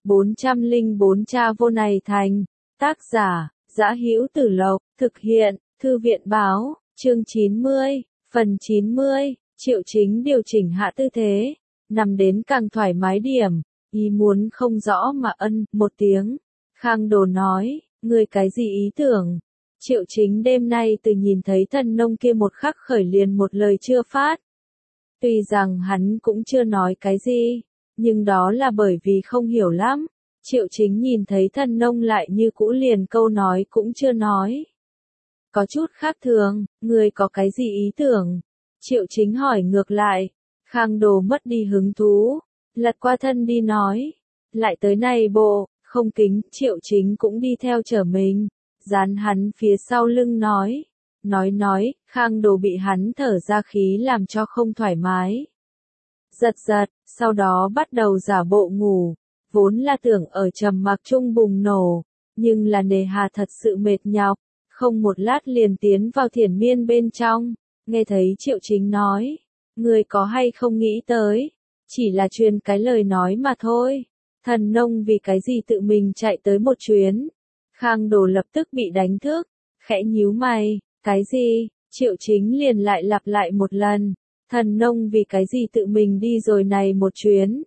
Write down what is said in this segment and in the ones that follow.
404 Cha vô này thành. Tác giả, Dã Hữu Tử Lộc, thực hiện, Thư viện báo, chương 90, phần 90, Triệu Chính điều chỉnh hạ tư thế, nằm đến càng thoải mái điểm, ý muốn không rõ mà một tiếng. Khang Đồ nói, ngươi cái gì ý tưởng? Triệu Chính đêm nay từ nhìn thấy thần nông kia một khắc khởi liền một lời chưa phát. Tuy rằng hắn cũng chưa nói cái gì, nhưng đó là bởi vì không hiểu lắm. Triệu Chính nhìn thấy thần nông lại như cũ liền câu nói cũng chưa nói. Có chút khác thường, ngươi có cái gì ý tưởng? Triệu Chính hỏi ngược lại. Khang Đồ mất đi hứng thú, lật qua thân đi nói. Lại tới này bộ, không kính, Triệu Chính cũng đi theo chở mình, dán hắn phía sau lưng nói. Nói, Khang Đồ bị hắn thở ra khí làm cho không thoải mái. Giật, sau đó bắt đầu giả bộ ngủ, vốn là tưởng ở trầm mặc chung bùng nổ, nhưng là nề hà thật sự mệt nhọc, không một lát liền tiến vào thiền miên bên trong, nghe thấy Triệu Chính nói, người có hay không nghĩ tới, chỉ là truyền cái lời nói mà thôi, thần nông vì cái gì tự mình chạy tới một chuyến. Khang Đồ lập tức bị đánh thức, khẽ nhíu mày, cái gì? Triệu Chính liền lại lặp lại một lần, thần nông vì cái gì tự mình đi rồi này một chuyến.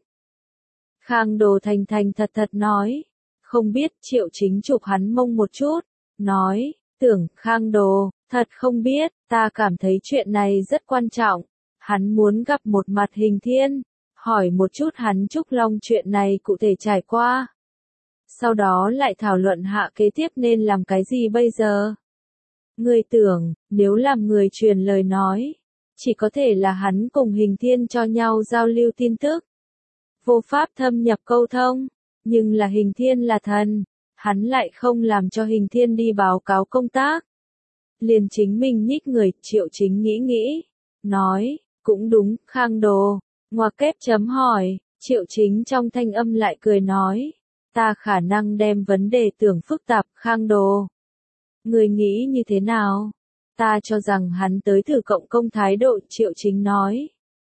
Khang Đồ thành thật nói, không biết. Triệu Chính chụp hắn mông một chút, nói, tưởng Khang Đồ, thật không biết, ta cảm thấy chuyện này rất quan trọng, hắn muốn gặp một mặt Hình Thiên, hỏi một chút hắn Trúc Long chuyện này cụ thể trải qua. Sau đó lại thảo luận hạ kế tiếp nên làm cái gì bây giờ. Người tưởng, nếu làm người truyền lời nói, chỉ có thể là hắn cùng Hình Thiên cho nhau giao lưu tin tức. Vô pháp thâm nhập câu thông, nhưng là Hình Thiên là thần, hắn lại không làm cho Hình Thiên đi báo cáo công tác. Liền chính mình nhích người, Triệu Chính nghĩ, nói, cũng đúng, Khang Đồ, ngoặc kép chấm hỏi, Triệu Chính trong thanh âm lại cười nói, ta khả năng đem vấn đề tưởng phức tạp, Khang Đồ. Người nghĩ như thế nào? Ta cho rằng hắn tới thử cộng công thái độ, Triệu Chính nói.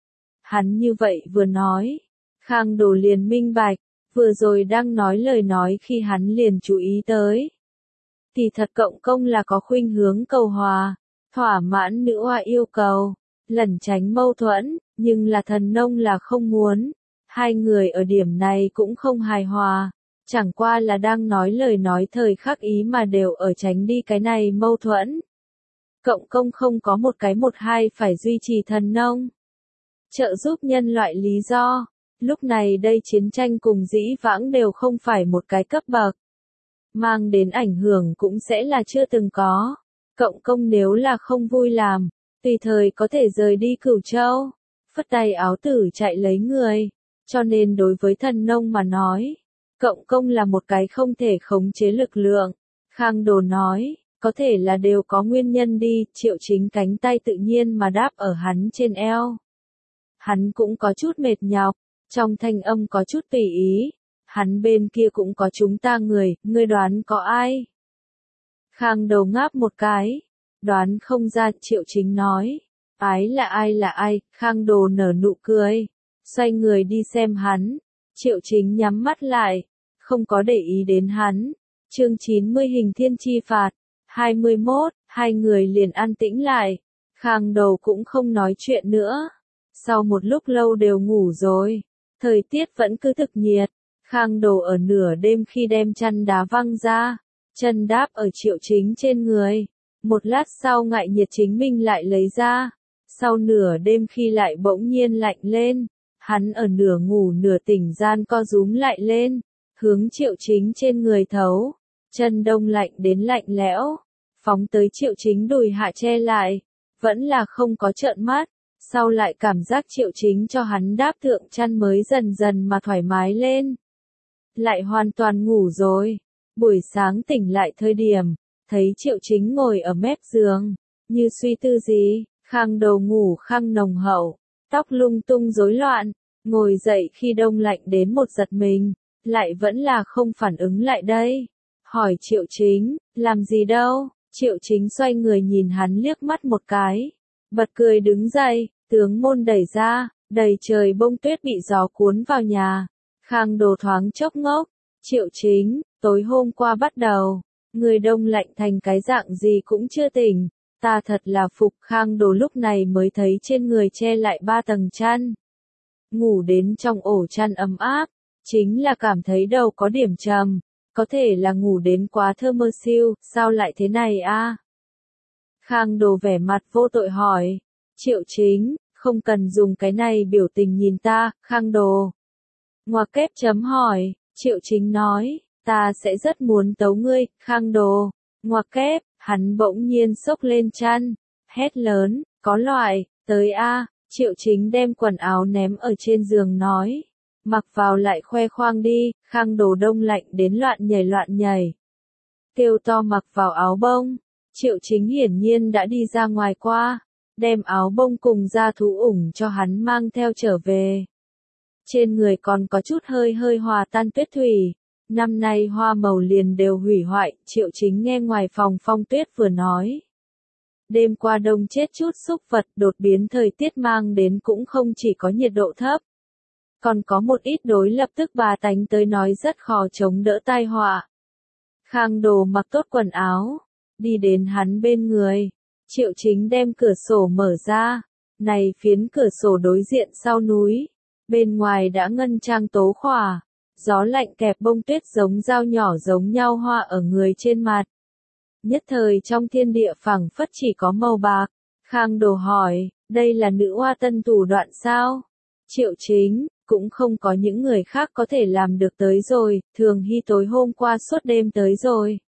Hắn như vậy vừa nói, Khang Đồ liền minh bạch, vừa rồi đang nói lời nói khi hắn liền chú ý tới. Thì thật cộng công là có khuynh hướng cầu hòa, thỏa mãn nữ hoa yêu cầu, lẩn tránh mâu thuẫn, nhưng là thần nông là không muốn. Hai người ở điểm này cũng không hài hòa, chẳng qua là đang nói lời nói thời khắc ý mà đều ở tránh đi cái này mâu thuẫn. Cộng công không có một cái một hai phải duy trì thần nông, trợ giúp nhân loại lý do. Lúc này đây chiến tranh cùng dĩ vãng đều không phải một cái cấp bậc, mang đến ảnh hưởng cũng sẽ là chưa từng có. Cộng công nếu là không vui làm, tùy thời có thể rời đi Cửu Châu, phất tay áo tử chạy lấy người. Cho nên đối với thần nông mà nói, cộng công là một cái không thể khống chế lực lượng. Khang Đồ nói, có thể là đều có nguyên nhân đi. Triệu Chính cánh tay tự nhiên mà đáp ở hắn trên eo. Hắn cũng có chút mệt nhọc, trong thanh âm có chút tùy ý. Hắn bên kia cũng có chúng ta người, ngươi đoán có ai? Khang Đồ ngáp một cái, đoán không ra. Triệu Chính nói, ái là ai? Khang Đồ nở nụ cười, xoay người đi xem hắn. Triệu Chính nhắm mắt lại, không có để ý đến hắn. Chương 90 Hình Thiên chi phạt. 21, hai người liền an tĩnh lại. Khang Đồ cũng không nói chuyện nữa. Sau một lúc lâu đều ngủ rồi. Thời tiết vẫn cứ thực nhiệt. Khang Đồ ở nửa đêm khi đem chăn đá văng ra, chân đáp ở Triệu Chính trên người. Một lát sau ngại nhiệt chính mình lại lấy ra. Sau nửa đêm khi lại bỗng nhiên lạnh lên, hắn ở nửa ngủ nửa tỉnh gian co rúm lại lên, hướng Triệu Chính trên người thấu. Chân đông lạnh đến lạnh lẽo, phóng tới Triệu Chính đùi hạ che lại, vẫn là không có trợn mắt. Sau lại cảm giác Triệu Chính cho hắn đáp thượng chăn mới dần dần mà thoải mái lên. Lại hoàn toàn ngủ rồi. Buổi sáng tỉnh lại thời điểm, thấy Triệu Chính ngồi ở mép giường, như suy tư gì. Khang Đồ ngủ khang nồng hậu, tóc lung tung rối loạn, ngồi dậy khi đông lạnh đến một giật mình, lại vẫn là không phản ứng lại đây. Hỏi Triệu Chính, làm gì đâu? Triệu Chính xoay người nhìn hắn liếc mắt một cái, bật cười đứng dậy, tướng môn đẩy ra, đầy trời bông tuyết bị gió cuốn vào nhà. Khang Đồ thoáng chốc ngốc, Triệu Chính, tối hôm qua bắt đầu, người đông lạnh thành cái dạng gì cũng chưa tỉnh. Ta thật là phục. Khang Đồ lúc này mới thấy trên người che lại 3 tầng chăn. Ngủ đến trong ổ chăn ấm áp, chính là cảm thấy đầu có điểm trầm, có thể là ngủ đến quá thơ mơ siêu, sao lại thế này a? Khang Đồ vẻ mặt vô tội hỏi, Triệu Chính, không cần dùng cái này biểu tình nhìn ta, Khang Đồ. Ngoặc kép chấm hỏi, Triệu Chính nói, ta sẽ rất muốn tấu ngươi, Khang Đồ. Ngoặc kép, hắn bỗng nhiên xốc lên chăn, hét lớn, có loại, tới a. Triệu Chính đem quần áo ném ở trên giường nói, mặc vào lại khoe khoang đi. Khang Đồ đông lạnh đến loạn nhảy. Kêu to mặc vào áo bông. Triệu Chính hiển nhiên đã đi ra ngoài qua, đem áo bông cùng da thú ủng cho hắn mang theo trở về. Trên người còn có chút hơi hòa tan tuyết thủy. Năm nay hoa màu liền đều hủy hoại. Triệu Chính nghe ngoài phòng Phong Tuyết vừa nói. Đêm qua đông chết chút súc vật, đột biến thời tiết mang đến cũng không chỉ có nhiệt độ thấp. Còn có một ít đối lập tức bà tánh tới nói rất khó chống đỡ tai họa. Khang Đồ mặc tốt quần áo, đi đến hắn bên người. Triệu Chính đem cửa sổ mở ra. Này phiến cửa sổ đối diện sau núi. Bên ngoài đã ngân trang tố khỏa. Gió lạnh kẹp bông tuyết giống dao nhỏ giống nhau hoa ở người trên mặt. Nhất thời trong thiên địa phẳng phất chỉ có màu bạc. Khang Đồ hỏi, đây là nữ hoa tân thủ đoạn sao? Triệu Chính, cũng không có những người khác có thể làm được tới rồi, Thường Hy tối hôm qua suốt đêm tới rồi.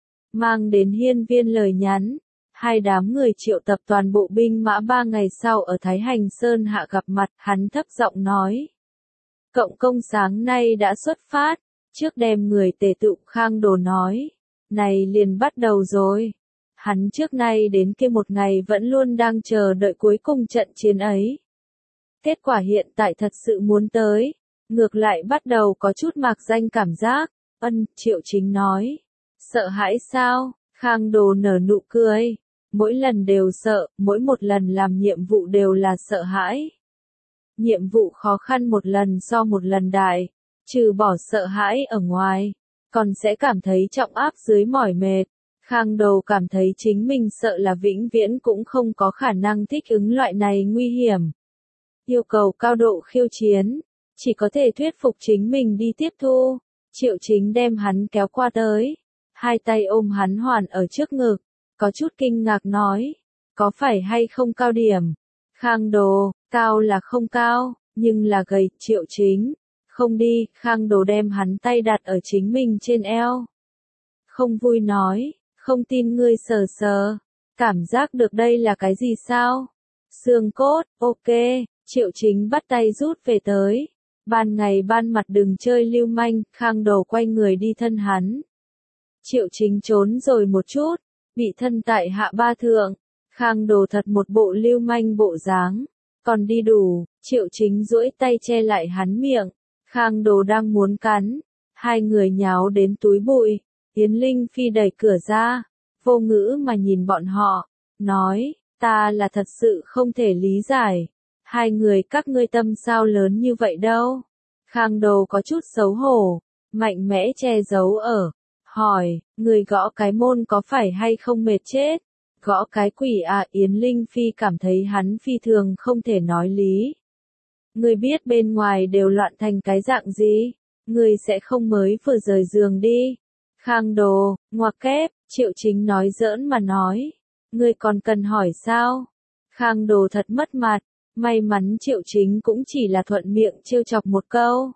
Mang đến hiên viên lời nhắn, hai đám người triệu tập toàn bộ binh mã 3 ngày sau ở Thái Hành Sơn hạ gặp mặt, hắn thấp giọng nói. Cộng công sáng nay đã xuất phát, trước đem người tề tụ. Khang Đồ nói, này liền bắt đầu rồi. Hắn trước nay đến kia một ngày vẫn luôn đang chờ đợi cuối cùng trận chiến ấy. Kết quả hiện tại thật sự muốn tới, ngược lại bắt đầu có chút mạc danh cảm giác. Triệu Chính nói, sợ hãi sao? Khang Đồ nở nụ cười, mỗi lần đều sợ, mỗi một lần làm nhiệm vụ đều là sợ hãi. Nhiệm vụ khó khăn một lần so một lần đại, trừ bỏ sợ hãi ở ngoài, còn sẽ cảm thấy trọng áp dưới mỏi mệt. Khang Đồ cảm thấy chính mình sợ là vĩnh viễn cũng không có khả năng thích ứng loại này nguy hiểm. Yêu cầu cao độ khiêu chiến, chỉ có thể thuyết phục chính mình đi tiếp thu. Triệu Chính đem hắn kéo qua tới, hai tay ôm hắn hoàn ở trước ngực, có chút kinh ngạc nói, có phải hay không cao điểm? Khang Đồ, cao là không cao, nhưng là gầy. Triệu Chính, không đi. Khang Đồ đem hắn tay đặt ở chính mình trên eo. Không vui nói, không tin ngươi sờ sờ, cảm giác được đây là cái gì sao? Xương cốt, ok. Triệu Chính bắt tay rút về tới. Ban ngày ban mặt đừng chơi lưu manh. Khang Đồ quay người đi thân hắn. Triệu Chính trốn rồi một chút, bị thân tại hạ ba thượng. Khang Đồ thật một bộ lưu manh bộ dáng, còn đi đủ. Triệu Chính duỗi tay che lại hắn miệng. Khang Đồ đang muốn cắn, hai người nháo đến túi bụi. Yến Linh Phi đẩy cửa ra, vô ngữ mà nhìn bọn họ, nói, ta là thật sự không thể lý giải. Hai người các ngươi tâm sao lớn như vậy đâu? Khang Đồ có chút xấu hổ, mạnh mẽ che giấu ở, hỏi, người gõ cái môn có phải hay không mệt chết? Gõ cái quỷ à? Yến Linh Phi cảm thấy hắn phi thường không thể nói lý. Người biết bên ngoài đều loạn thành cái dạng gì, người sẽ không mới vừa rời giường đi. Khang Đồ, ngoặc kép. Triệu Chính nói giỡn mà nói, người còn cần hỏi sao? Khang Đồ thật mất mặt, may mắn Triệu Chính cũng chỉ là thuận miệng trêu chọc một câu.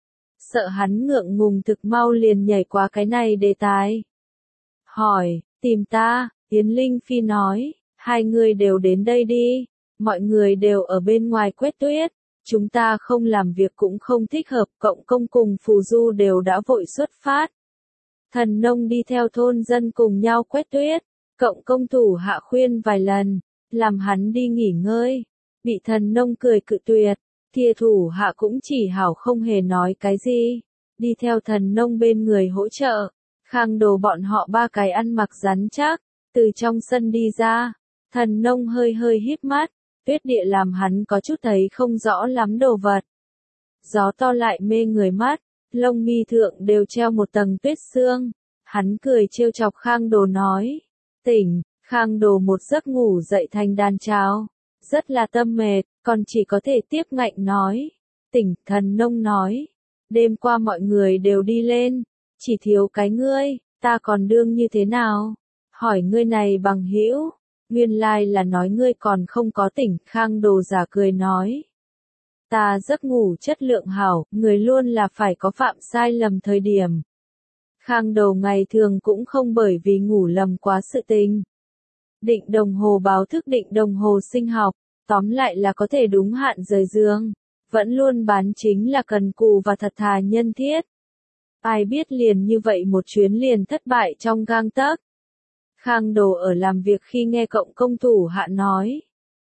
Sợ hắn ngượng ngùng thực mau liền nhảy qua cái này đề tài. Hỏi, tìm ta? Yến Linh Phi nói, hai người đều đến đây đi, mọi người đều ở bên ngoài quét tuyết, chúng ta không làm việc cũng không thích hợp. Cộng công cùng Phù Du đều đã vội xuất phát. Thần Nông đi theo thôn dân cùng nhau quét tuyết, Cộng công thủ hạ khuyên vài lần, làm hắn đi nghỉ ngơi, bị Thần Nông cười cự tuyệt, kia thủ hạ cũng chỉ hảo không hề nói cái gì, đi theo Thần Nông bên người hỗ trợ. Khang Đồ bọn họ ba cái ăn mặc rắn chắc, từ trong sân đi ra, Thần Nông hơi híp mắt, tuyết địa làm hắn có chút thấy không rõ lắm đồ vật. Gió to lại mê người mắt, lông mi thượng đều treo một tầng tuyết sương. Hắn cười trêu chọc Khang Đồ nói. Tỉnh, Khang Đồ một giấc ngủ dậy thành đàn cháo. Rất là tâm mệt, còn chỉ có thể tiếp ngạnh nói. Tỉnh, Thần Nông nói. Đêm qua mọi người đều đi lên, chỉ thiếu cái ngươi, ta còn đương như thế nào? Hỏi ngươi này bằng hữu, nguyên lai là nói ngươi còn không có tỉnh. Khang Đồ giả cười nói. Ta giấc ngủ chất lượng hảo, người luôn là phải có phạm sai lầm thời điểm. Khang Đồ ngày thường cũng không bởi vì ngủ lầm quá sự tình. Định đồng hồ báo thức, định đồng hồ sinh học, tóm lại là có thể đúng hạn rời giường. Vẫn luôn bán chính là cần cù và thật thà nhân thiết. Ai biết liền như vậy một chuyến liền thất bại trong gang tấc. Khang Đồ ở làm việc khi nghe cộng công thủ hạ nói.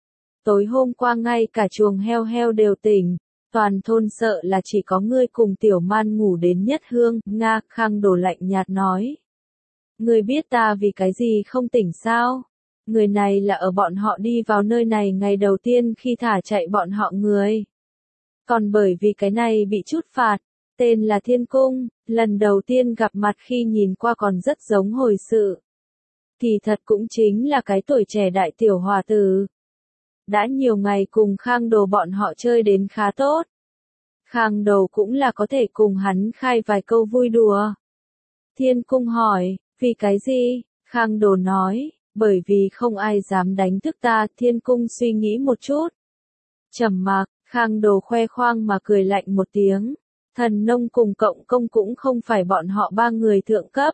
Tối hôm qua ngay cả chuồng heo heo đều tỉnh, toàn thôn sợ là chỉ có ngươi cùng Tiểu Man ngủ đến nhất hương. Nga, Khang Đồ lạnh nhạt nói. Ngươi biết ta vì cái gì không tỉnh sao? Người này là ở bọn họ đi vào nơi này ngày đầu tiên khi thả chạy bọn họ người. Còn bởi vì cái này bị chút phạt, tên là Thiên Cung, lần đầu tiên gặp mặt khi nhìn qua còn rất giống hồi sự. Thì thật cũng chính là cái tuổi trẻ đại tiểu hòa tử. Đã nhiều ngày cùng Khang Đồ bọn họ chơi đến khá tốt. Khang Đồ cũng là có thể cùng hắn khai vài câu vui đùa. Thiên Cung hỏi, vì cái gì? Khang Đồ nói, bởi vì không ai dám đánh thức ta. Thiên Cung suy nghĩ một chút. Trầm mặc, Khang Đồ khoe khoang mà cười lạnh một tiếng. Thần Nông cùng cộng công cũng không phải bọn họ ba người thượng cấp.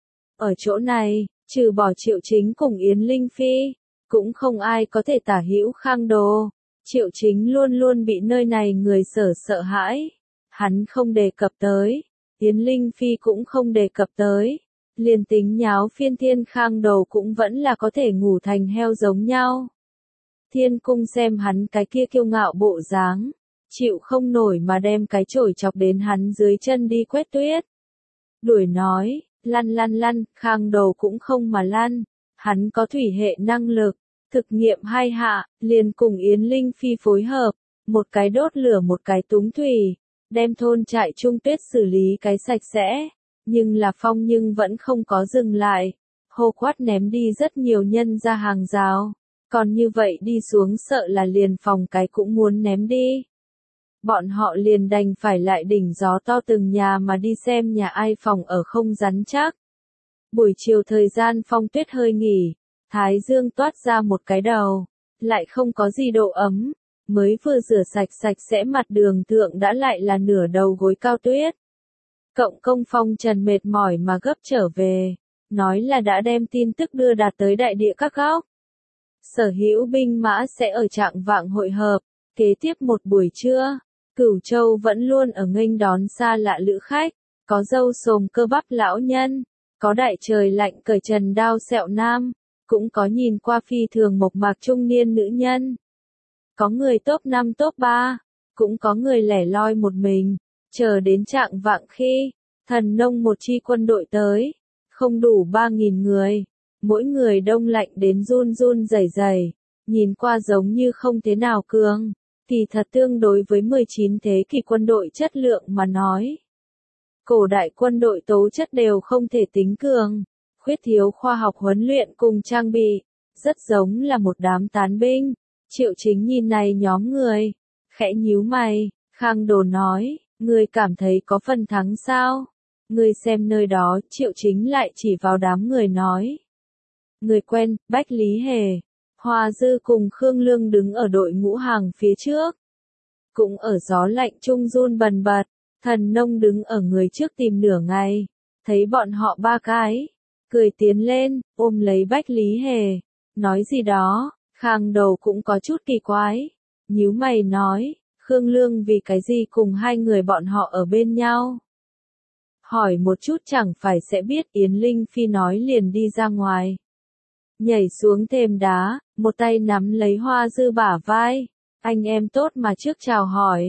Ở chỗ này, trừ bỏ Triệu Chính cùng Yến Linh Phi, cũng không ai có thể tả hữu Khang Đồ. Triệu Chính luôn luôn bị nơi này người sợ hãi. Hắn không đề cập tới. Yến Linh Phi cũng không đề cập tới. Liền tính nháo phiên thiên, Khang Đồ cũng vẫn là có thể ngủ thành heo giống nhau. Thiên Cung xem hắn cái kia kiêu ngạo bộ dáng, chịu không nổi mà đem cái chổi chọc đến hắn dưới chân đi quét tuyết. Đuổi nói, lăn lăn lăn. Khang Đồ cũng không mà lăn. Hắn có thủy hệ năng lực. Thực nghiệm 2 hạ, liền cùng Yến Linh Phi phối hợp, một cái đốt lửa một cái túng thủy, đem thôn trại trung tuyết xử lý cái sạch sẽ. Nhưng là phong nhưng vẫn không có dừng lại, hô quát ném đi rất nhiều nhân ra hàng rào. Còn như vậy đi xuống sợ là liền phòng cái cũng muốn ném đi. Bọn họ liền đành phải lại đỉnh gió to từng nhà mà đi xem nhà ai phòng ở không rắn chắc. Buổi chiều thời gian phong tuyết hơi nghỉ. Thái dương toát ra một cái đầu, lại không có gì độ ấm, mới vừa rửa sạch sẽ mặt đường thượng đã lại là nửa đầu gối cao tuyết. Cộng công Phong Trần mệt mỏi mà gấp trở về, nói là đã đem tin tức đưa đạt tới đại địa các góc. Sở hữu binh mã sẽ ở trạng vạng hội hợp, kế tiếp một buổi trưa, Cửu Châu vẫn luôn ở nghênh đón xa lạ lữ khách, có râu xồm cơ bắp lão nhân, có đại trời lạnh cởi trần đao sẹo nam. Cũng có nhìn qua phi thường mộc mạc trung niên nữ nhân. Có người top 5 top 3, cũng có người lẻ loi một mình, chờ đến trạng vạng khi, Thần Nông một chi quân đội tới, không đủ 3.000 người, mỗi người đông lạnh đến run run rẩy rẩy, nhìn qua giống như không thế nào cường, thì thật tương đối với 19 thế kỷ quân đội chất lượng mà nói. Cổ đại quân đội tố chất đều không thể tính cường. Khuyết thiếu khoa học huấn luyện cùng trang bị, rất giống là một đám tán binh. Triệu Chính nhìn này nhóm người, khẽ nhíu mày. Khang Đồ nói, ngươi cảm thấy có phần thắng sao? Ngươi xem nơi đó. Triệu Chính lại chỉ vào đám người nói. Người quen, Bách Lý Hề, Hoa Dư cùng Khương Lương đứng ở đội ngũ hàng phía trước. Cũng ở gió lạnh trung run bần bật. Thần Nông đứng ở người trước tìm nửa ngày, thấy bọn họ ba cái. Cười tiến lên, ôm lấy Bách Lý Hề, nói gì đó. Khang Đầu cũng có chút kỳ quái, nhíu mày nói, Khương Lương vì cái gì cùng hai người bọn họ ở bên nhau? Hỏi một chút chẳng phải sẽ biết. Yến Linh Phi nói liền đi ra ngoài. Nhảy xuống thềm đá, một tay nắm lấy Hoa Dư bả vai. Anh em tốt mà trước chào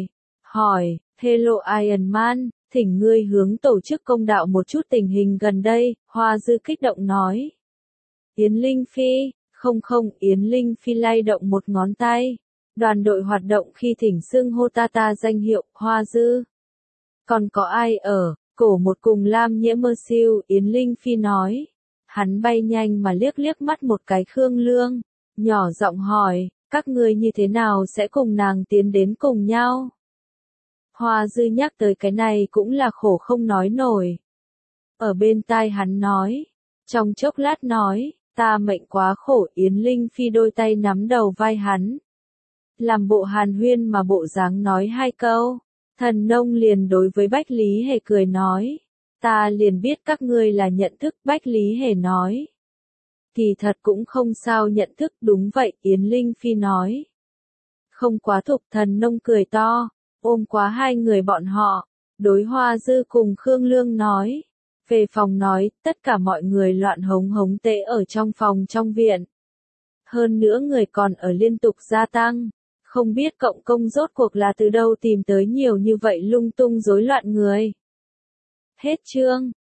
hỏi, hello Iron Man. Thỉnh ngươi hướng tổ chức công đạo một chút tình hình gần đây. Hoa Dư kích động nói. Yến Linh Phi, không, Yến Linh Phi lay động một ngón tay. Đoàn đội hoạt động khi thỉnh xưng hô ta danh hiệu, Hoa Dư. Còn có ai ở? Cổ một cùng Lam Nhiễm Mơ Siêu, Yến Linh Phi nói. Hắn bay nhanh mà liếc liếc mắt một cái Khương Lương, nhỏ giọng hỏi, các ngươi như thế nào sẽ cùng nàng tiến đến cùng nhau? Hoa Dư nhắc tới cái này cũng là khổ không nói nổi. Ở bên tai hắn nói, trong chốc lát nói, ta mệnh quá khổ. Yến Linh Phi đôi tay nắm đầu vai hắn, làm bộ hàn huyên mà bộ dáng nói hai câu. Thần nông liền đối với Bách Lý Hề cười nói, ta liền biết các ngươi là nhận thức. Bách Lý Hề nói, kỳ thật cũng không sao nhận thức. Đúng vậy, Yến Linh Phi nói, không quá thục. Thần nông cười to, ôm quá hai người bọn họ, đối Hoa Dư cùng Khương Lương nói, về phòng nói, tất cả mọi người loạn hống hống tệ ở trong phòng trong viện. Hơn nữa người còn ở liên tục gia tăng, không biết cộng công rốt cuộc là từ đâu tìm tới nhiều như vậy lung tung rối loạn người. Hết chương.